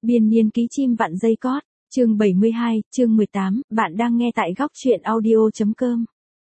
Biên niên ký chim vặn dây cót, chương 72, chương 18, bạn đang nghe tại góc truyện audio.com.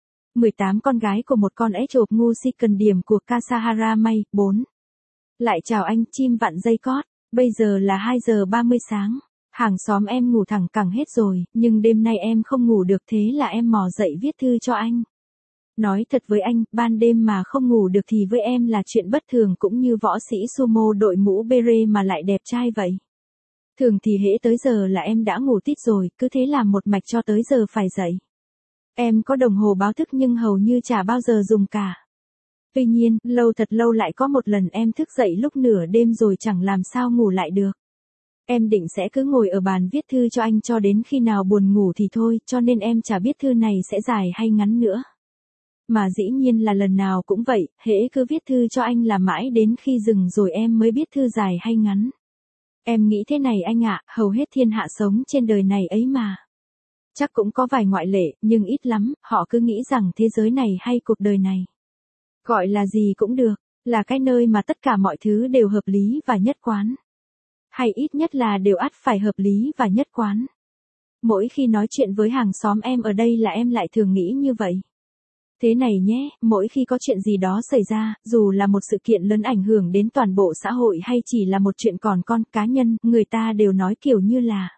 18 con gái của một con ếch chộp ngu si cần điểm của Kasahara May, 4. Lại chào anh chim vặn dây cót, bây giờ là 2 giờ 30 sáng. Hàng xóm em ngủ thẳng cẳng hết rồi, nhưng đêm nay em không ngủ được thế là em mò dậy viết thư cho anh. Nói thật với anh, ban đêm mà không ngủ được thì với em là chuyện bất thường cũng như võ sĩ sumo đội mũ beret mà lại đẹp trai vậy. Thường thì hễ tới giờ là em đã ngủ tít rồi, cứ thế làm một mạch cho tới giờ phải dậy. Em có đồng hồ báo thức nhưng hầu như chả bao giờ dùng cả. Tuy nhiên, thật lâu lại có một lần em thức dậy lúc nửa đêm rồi chẳng làm sao ngủ lại được. Em định sẽ cứ ngồi ở bàn viết thư cho anh cho đến khi nào buồn ngủ thì thôi, cho nên em chả biết thư này sẽ dài hay ngắn nữa. Mà dĩ nhiên là lần nào cũng vậy, hễ cứ viết thư cho anh là mãi đến khi dừng rồi em mới biết thư dài hay ngắn. Em nghĩ thế này anh ạ, hầu hết thiên hạ sống trên đời này ấy mà. Chắc cũng có vài ngoại lệ, nhưng ít lắm, họ cứ nghĩ rằng thế giới này hay cuộc đời này. Gọi là gì cũng được, là cái nơi mà tất cả mọi thứ đều hợp lý và nhất quán. Hay ít nhất là đều ắt phải hợp lý và nhất quán. Mỗi khi nói chuyện với hàng xóm em ở đây là em lại thường nghĩ như vậy. Thế này nhé, mỗi khi có chuyện gì đó xảy ra, dù là một sự kiện lớn ảnh hưởng đến toàn bộ xã hội hay chỉ là một chuyện còn con cá nhân, người ta đều nói kiểu như là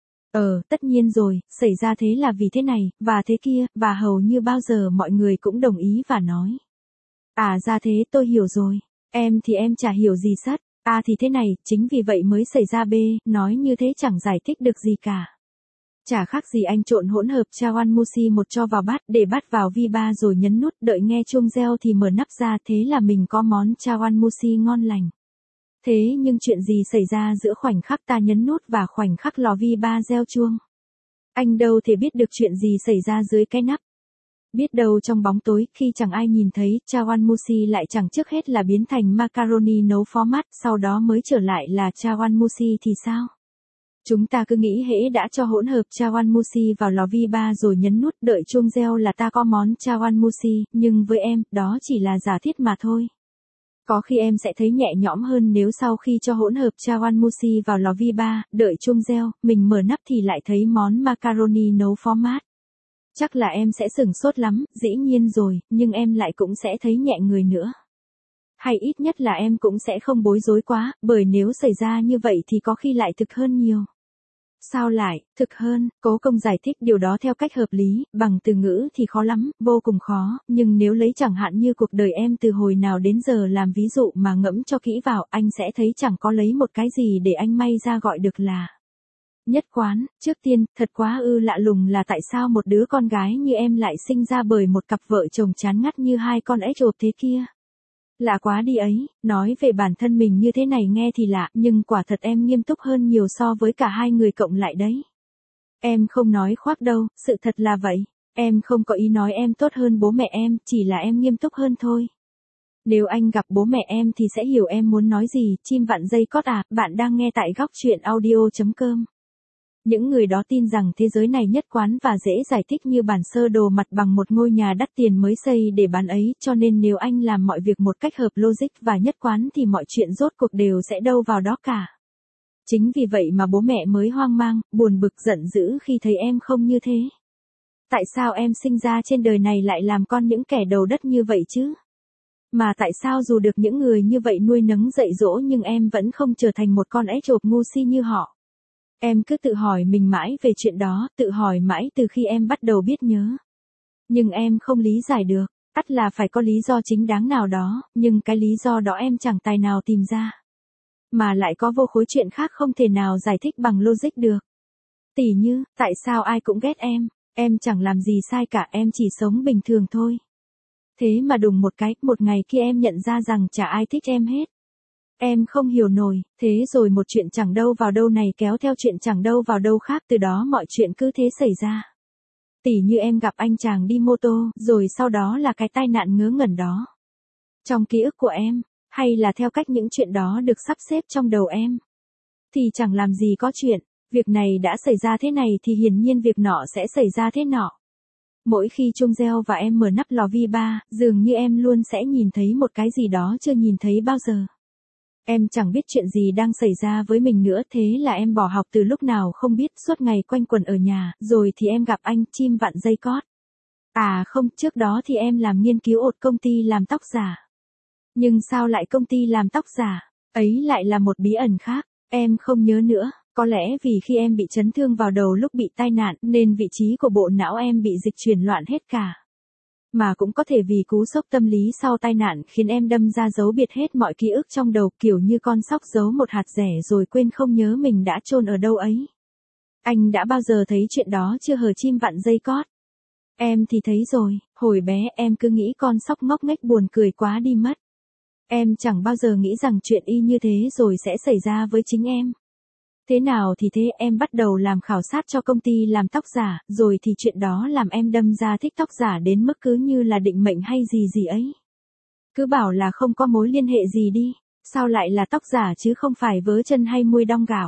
tất nhiên rồi, xảy ra thế là vì thế này, và thế kia, và hầu như bao giờ mọi người cũng đồng ý và nói. À ra thế, tôi hiểu rồi. Em thì em chả hiểu gì sất. À thì thế này, chính vì vậy mới xảy ra B, nói như thế chẳng giải thích được gì cả. Chả khác gì anh trộn hỗn hợp chawanmushi một cho vào bát để bắt vào vi ba rồi nhấn nút đợi nghe chuông reo thì mở nắp ra thế là mình có món chawanmushi ngon lành. Thế nhưng chuyện gì xảy ra giữa khoảnh khắc ta nhấn nút và khoảnh khắc lò vi ba reo chuông? Anh đâu thể biết được chuyện gì xảy ra dưới cái nắp. Biết đâu trong bóng tối, khi chẳng ai nhìn thấy, chawanmushi lại chẳng trước hết là biến thành macaroni nấu phó mát, sau đó mới trở lại là chawanmushi thì sao? Chúng ta cứ nghĩ hễ đã cho hỗn hợp chawanmushi vào lò vi ba rồi nhấn nút đợi chuông reo là ta có món chawanmushi, nhưng với em, đó chỉ là giả thiết mà thôi. Có khi em sẽ thấy nhẹ nhõm hơn nếu sau khi cho hỗn hợp chawanmushi vào lò vi ba, đợi chuông reo, mình mở nắp thì lại thấy món macaroni nấu phó mát. Chắc là em sẽ sửng sốt lắm, dĩ nhiên rồi, nhưng em lại cũng sẽ thấy nhẹ người nữa. Hay ít nhất là em cũng sẽ không bối rối quá, bởi nếu xảy ra như vậy thì có khi lại thực hơn nhiều. Sao lại, thực hơn, cố công giải thích điều đó theo cách hợp lý, bằng từ ngữ thì khó lắm, vô cùng khó, nhưng nếu lấy chẳng hạn như cuộc đời em từ hồi nào đến giờ làm ví dụ mà ngẫm cho kỹ vào, anh sẽ thấy chẳng có lấy một cái gì để anh may ra gọi được là nhất quán. Trước tiên, thật quá lạ lùng là tại sao một đứa con gái như em lại sinh ra bởi một cặp vợ chồng chán ngắt như hai con ếch chộp thế kia. Lạ quá đi ấy, nói về bản thân mình như thế này nghe thì lạ, nhưng quả thật em nghiêm túc hơn nhiều so với cả hai người cộng lại đấy. Em không nói khoác đâu, sự thật là vậy. Em không có ý nói em tốt hơn bố mẹ em, chỉ là em nghiêm túc hơn thôi. Nếu anh gặp bố mẹ em thì sẽ hiểu em muốn nói gì, chim vặn dây cót à, bạn đang nghe tại góc truyện audio.com. Những người đó tin rằng thế giới này nhất quán và dễ giải thích như bản sơ đồ mặt bằng một ngôi nhà đắt tiền mới xây để bán ấy, cho nên nếu anh làm mọi việc một cách hợp logic và nhất quán thì mọi chuyện rốt cuộc đều sẽ đâu vào đó cả. Chính vì vậy mà bố mẹ mới hoang mang, buồn bực giận dữ khi thấy em không như thế. Tại sao em sinh ra trên đời này lại làm con những kẻ đầu đất như vậy chứ? Mà tại sao dù được những người như vậy nuôi nấng dạy dỗ nhưng em vẫn không trở thành một con ếch chộp ngu si như họ? Em cứ tự hỏi mình mãi về chuyện đó, tự hỏi mãi từ khi em bắt đầu biết nhớ. Nhưng em không lý giải được, ắt là phải có lý do chính đáng nào đó, nhưng cái lý do đó em chẳng tài nào tìm ra. Mà lại có vô khối chuyện khác không thể nào giải thích bằng logic được. Tỉ như, tại sao ai cũng ghét em chẳng làm gì sai cả, em chỉ sống bình thường thôi. Thế mà đùng một ngày kia em nhận ra rằng chả ai thích em hết. Em không hiểu nổi, thế rồi một chuyện chẳng đâu vào đâu này kéo theo chuyện chẳng đâu vào đâu khác, từ đó mọi chuyện cứ thế xảy ra. Tỉ như em gặp anh chàng đi mô tô, rồi sau đó là cái tai nạn ngớ ngẩn đó. Trong ký ức của em, hay là theo cách những chuyện đó được sắp xếp trong đầu em, thì chẳng làm gì có chuyện, việc này đã xảy ra thế này thì hiển nhiên việc nọ sẽ xảy ra thế nọ. Mỗi khi chuông reo và em mở nắp lò vi ba, dường như em luôn sẽ nhìn thấy một cái gì đó chưa nhìn thấy bao giờ. Em chẳng biết chuyện gì đang xảy ra với mình nữa, thế là em bỏ học từ lúc nào không biết, suốt ngày quanh quẩn ở nhà, rồi thì em gặp anh, chim vặn dây cót. À không, trước đó thì em làm nghiên cứu ột công ty làm tóc giả. Nhưng sao lại công ty làm tóc giả? Ấy lại là một bí ẩn khác, em không nhớ nữa. Có lẽ vì khi em bị chấn thương vào đầu lúc bị tai nạn nên vị trí của bộ não em bị dịch chuyển loạn hết cả. Mà cũng có thể vì cú sốc tâm lý sau tai nạn khiến em đâm ra giấu biệt hết mọi ký ức trong đầu, kiểu như con sóc giấu một hạt dẻ rồi quên không nhớ mình đã chôn ở đâu ấy. Anh đã bao giờ thấy chuyện đó chưa hờ chim vặn dây cót? Em thì thấy rồi, hồi bé em cứ nghĩ con sóc ngốc nghếch buồn cười quá đi mất. Em chẳng bao giờ nghĩ rằng chuyện y như thế rồi sẽ xảy ra với chính em. Thế nào thì thế, em bắt đầu làm khảo sát cho công ty làm tóc giả, rồi thì chuyện đó làm em đâm ra thích tóc giả đến mức cứ như là định mệnh hay gì gì ấy. Cứ bảo là không có mối liên hệ gì đi, sao lại là tóc giả chứ không phải vớ chân hay muôi đong gạo.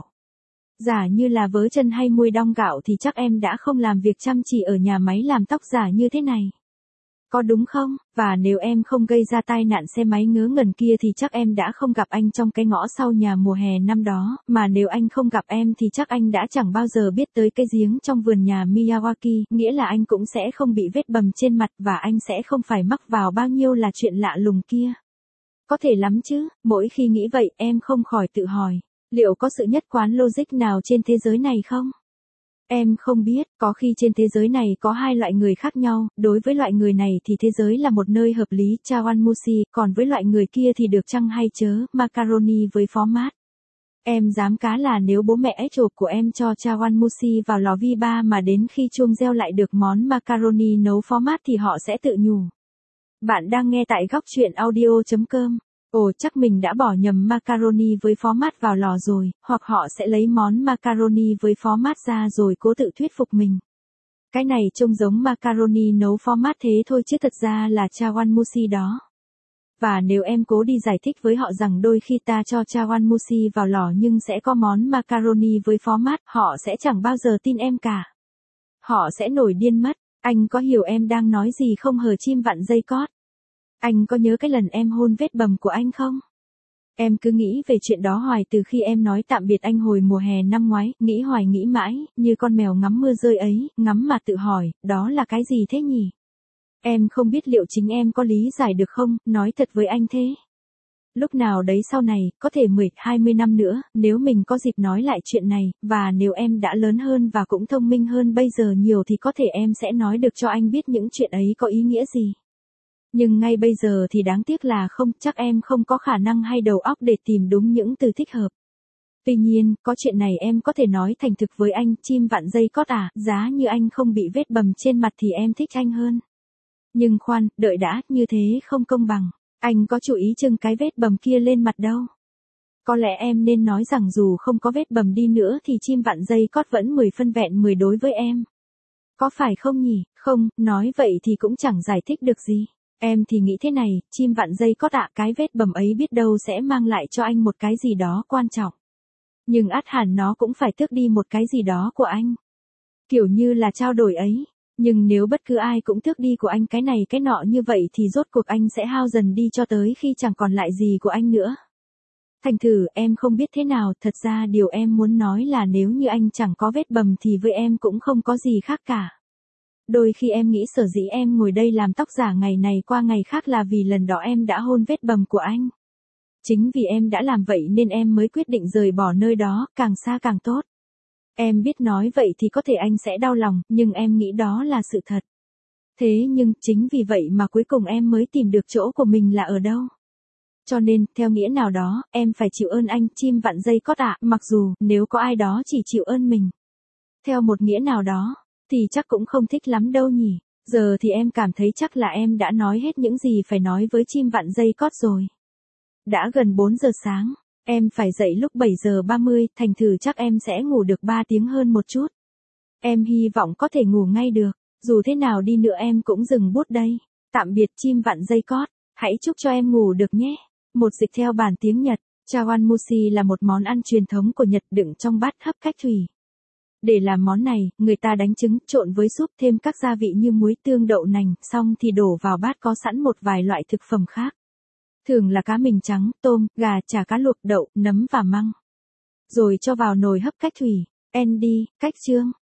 Giả như là vớ chân hay muôi đong gạo thì chắc em đã không làm việc chăm chỉ ở nhà máy làm tóc giả như thế này. Có đúng không? Và nếu em không gây ra tai nạn xe máy ngớ ngẩn kia thì chắc em đã không gặp anh trong cái ngõ sau nhà mùa hè năm đó, mà nếu anh không gặp em thì chắc anh đã chẳng bao giờ biết tới cái giếng trong vườn nhà Miyawaki, nghĩa là anh cũng sẽ không bị vết bầm trên mặt và anh sẽ không phải mắc vào bao nhiêu là chuyện lạ lùng kia. Có thể lắm chứ, mỗi khi nghĩ vậy em không khỏi tự hỏi, liệu có sự nhất quán logic nào trên thế giới này không? Em không biết, có khi trên thế giới này có hai loại người khác nhau, đối với loại người này thì thế giới là một nơi hợp lý, chawanmushi, còn với loại người kia thì được chăng hay chớ, macaroni với phó mát. Em dám cá là nếu bố mẹ ếch chộp của em cho chawanmushi vào lò vi ba mà đến khi chuông reo lại được món macaroni nấu phó mát thì họ sẽ tự nhủ. Bạn đang nghe tại góc truyện audio.com. Ồ, chắc mình đã bỏ nhầm macaroni với phó mát vào lò rồi, hoặc họ sẽ lấy món macaroni với phó mát ra rồi cố tự thuyết phục mình. Cái này trông giống macaroni nấu phó mát thế thôi chứ thật ra là chawanmushi đó. Và nếu em cố đi giải thích với họ rằng đôi khi ta cho chawanmushi vào lò nhưng sẽ có món macaroni với phó mát, họ sẽ chẳng bao giờ tin em cả. Họ sẽ nổi điên mất. Anh có hiểu em đang nói gì không hờ chim vặn dây cót? Anh có nhớ cái lần em hôn vết bầm của anh không? Em cứ nghĩ về chuyện đó hoài từ khi em nói tạm biệt anh hồi mùa hè năm ngoái, nghĩ hoài nghĩ mãi, như con mèo ngắm mưa rơi ấy, ngắm mà tự hỏi, đó là cái gì thế nhỉ? Em không biết liệu chính em có lý giải được không, nói thật với anh thế. Lúc nào đấy sau này, có thể 10, 20 năm nữa, nếu mình có dịp nói lại chuyện này, và nếu em đã lớn hơn và cũng thông minh hơn bây giờ nhiều thì có thể em sẽ nói được cho anh biết những chuyện ấy có ý nghĩa gì. Nhưng ngay bây giờ thì đáng tiếc là không, chắc em không có khả năng hay đầu óc để tìm đúng những từ thích hợp. Tuy nhiên, có chuyện này em có thể nói thành thực với anh, chim vặn dây cót à, giá như anh không bị vết bầm trên mặt thì em thích anh hơn. Nhưng khoan, đợi đã, như thế không công bằng. Anh có chú ý trưng cái vết bầm kia lên mặt đâu. Có lẽ em nên nói rằng dù không có vết bầm đi nữa thì chim vặn dây cót vẫn 10 phân vẹn 10 đối với em. Có phải không nhỉ? Không, nói vậy thì cũng chẳng giải thích được gì. Em thì nghĩ thế này, chim vặn dây cót ạ, cái vết bầm ấy biết đâu sẽ mang lại cho anh một cái gì đó quan trọng. Nhưng ắt hẳn nó cũng phải tước đi một cái gì đó của anh. Kiểu như là trao đổi ấy. Nhưng nếu bất cứ ai cũng tước đi của anh cái này cái nọ như vậy thì rốt cuộc anh sẽ hao dần đi cho tới khi chẳng còn lại gì của anh nữa. Thành thử em không biết thế nào, thật ra điều em muốn nói là nếu như anh chẳng có vết bầm thì với em cũng không có gì khác cả. Đôi khi em nghĩ sở dĩ em ngồi đây làm tóc giả ngày này qua ngày khác là vì lần đó em đã hôn vết bầm của anh. Chính vì em đã làm vậy nên em mới quyết định rời bỏ nơi đó, càng xa càng tốt. Em biết nói vậy thì có thể anh sẽ đau lòng, nhưng em nghĩ đó là sự thật. Thế nhưng, chính vì vậy mà cuối cùng em mới tìm được chỗ của mình là ở đâu. Cho nên, theo nghĩa nào đó, em phải chịu ơn anh, chim vặn dây cót ạ, mặc dù, nếu có ai đó chỉ chịu ơn mình. Theo một nghĩa nào đó, thì chắc cũng không thích lắm đâu nhỉ. Giờ thì em cảm thấy chắc là em đã nói hết những gì phải nói với chim vặn dây cót rồi. Đã gần 4 giờ sáng, em phải dậy lúc 7 giờ 30, thành thử chắc em sẽ ngủ được 3 tiếng hơn một chút. Em hy vọng có thể ngủ ngay được, dù thế nào đi nữa em cũng dừng bút đây. Tạm biệt chim vặn dây cót, hãy chúc cho em ngủ được nhé. Một dịch theo bản tiếng Nhật, chawanmushi là một món ăn truyền thống của Nhật đựng trong bát hấp cách thủy. Để làm món này, người ta đánh trứng, trộn với súp thêm các gia vị như muối tương đậu nành, xong thì đổ vào bát có sẵn một vài loại thực phẩm khác. Thường là cá mình trắng, tôm, gà, chả cá luộc, đậu, nấm và măng. Rồi cho vào nồi hấp cách thủy. Andy, cách chương.